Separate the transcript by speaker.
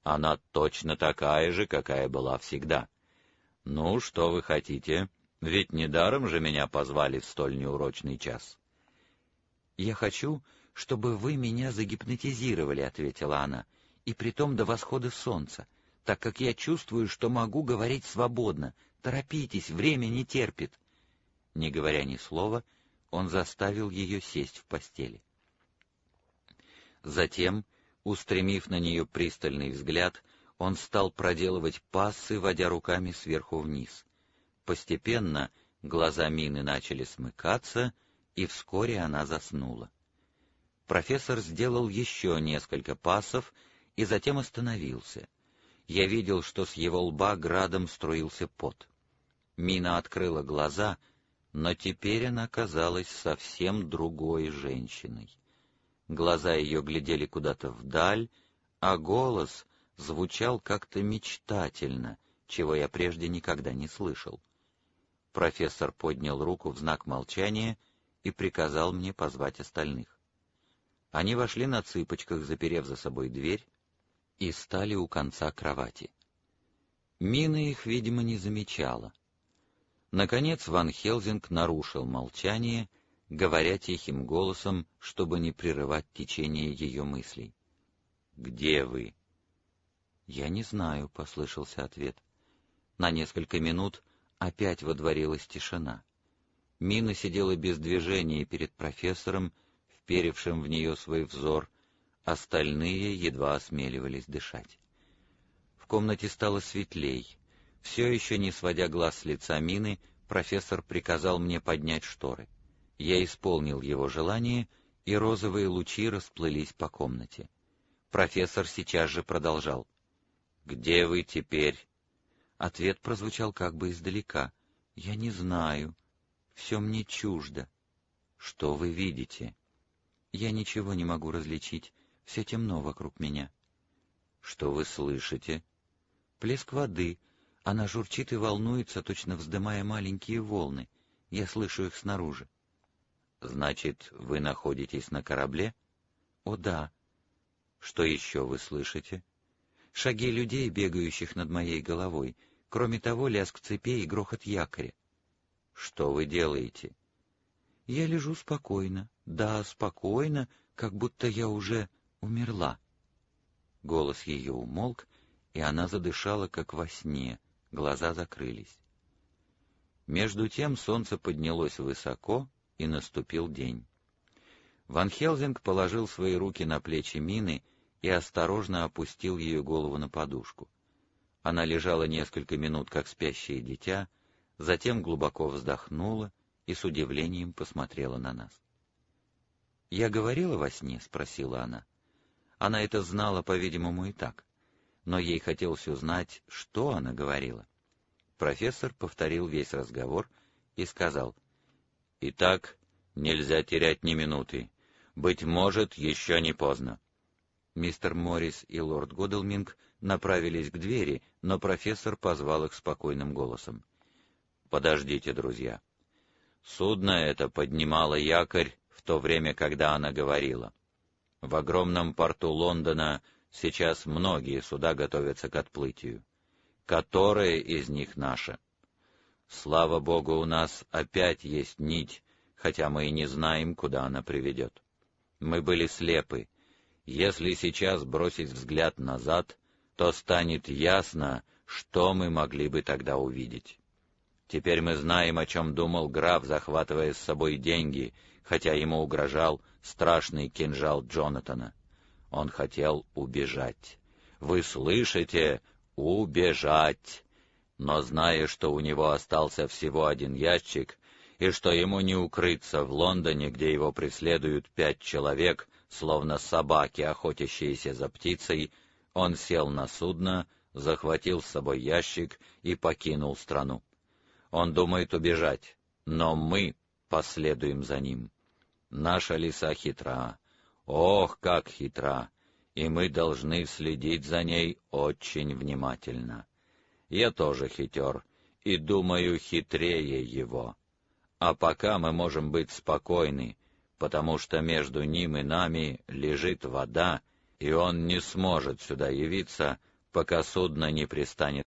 Speaker 1: Она точно такая же, какая была всегда. Ну, что вы хотите? Ведь недаром же меня позвали в столь неурочный час.
Speaker 2: «Я хочу, чтобы вы меня загипнотизировали», — ответила она, — «и притом до восхода солнца, так как я чувствую, что могу говорить свободно. Торопитесь, время не терпит». Не говоря ни слова, он заставил ее сесть в постели. Затем, устремив на нее пристальный взгляд, он стал проделывать пассы, водя руками сверху вниз. Постепенно глаза Мины начали смыкаться, и вскоре она заснула. Профессор сделал еще несколько пассов и затем остановился. Я видел, что с его лба градом струился пот. Мина открыла глаза, но теперь она казалась совсем другой женщиной. Глаза ее глядели куда-то вдаль, а голос звучал как-то мечтательно, чего я прежде никогда не слышал. Профессор поднял руку в знак молчания и приказал мне позвать остальных. Они вошли на цыпочках, заперев за собой дверь, и стали у конца кровати. Мина их, видимо, не замечала. Наконец Ван Хелзинг нарушил молчание, говоря тихим голосом, чтобы не прерывать течение ее мыслей. «Где вы?» «Я не знаю», — послышался ответ. На несколько минут опять водворилась тишина. Мина сидела без движения перед профессором, вперевшим в нее свой взор, остальные едва осмеливались дышать. В комнате стало светлей. Все еще не сводя глаз с лица Мины, профессор приказал мне поднять шторы. Я исполнил его желание, и розовые лучи расплылись по комнате. Профессор сейчас же продолжал. «Где вы теперь?» Ответ прозвучал как бы издалека. «Я не знаю. Все мне чуждо». «Что вы видите?» «Я ничего не могу различить. Все темно вокруг меня». «Что вы слышите?» «Плеск воды. Она журчит и волнуется, точно вздымая маленькие волны. Я слышу их снаружи». «Значит, вы находитесь на корабле?» «О, да». «Что еще вы слышите?» «Шаги людей, бегающих над моей головой. Кроме того, лязг цепей и грохот якоря». «Что вы делаете?» «Я лежу спокойно. Да, спокойно, как будто я уже умерла». Голос ее умолк, и она задышала, как во сне, глаза закрылись. Между тем солнце поднялось высоко, и наступил день. Ван Хелзинг положил свои руки на плечи Мины и осторожно опустил ее голову на подушку. Она лежала несколько минут, как спящее дитя, затем глубоко вздохнула и с удивлением посмотрела на нас. «Я говорила во сне?» — спросила она. Она это знала, по-видимому, и так, но ей хотелось узнать, что она говорила. Профессор повторил весь разговор и сказал: «Итак, нельзя терять ни минуты. Быть может, еще не поздно». Мистер Моррис и лорд Годалминг направились к двери, но профессор позвал их спокойным голосом. «Подождите, друзья. Судно это поднимало якорь в то время, когда она говорила. В огромном порту Лондона сейчас многие суда готовятся к отплытию. Которая из них наша? Слава Богу, у нас опять есть нить, хотя мы и не знаем, куда она приведет. Мы были слепы. Если сейчас бросить взгляд назад, то станет ясно, что мы могли бы тогда увидеть. Теперь мы знаем, о чем думал граф, захватывая с собой деньги, хотя ему угрожал страшный кинжал Джонатана. Он хотел убежать. Вы слышите? Убежать! Но зная, что у него остался всего один ящик, и что ему не укрыться в Лондоне, где его преследуют 5 человек, словно собаки, охотящиеся за птицей, он сел на судно, захватил с собой ящик и покинул страну. Он думает убежать, но мы последуем за ним. Наша лиса хитра, ох, как хитра, и мы должны следить за ней очень внимательно. Я тоже хитер, и, думаю, хитрее его. А пока мы можем быть спокойны, потому что между ним и нами лежит вода, и он не сможет сюда явиться,
Speaker 1: пока судно не пристанет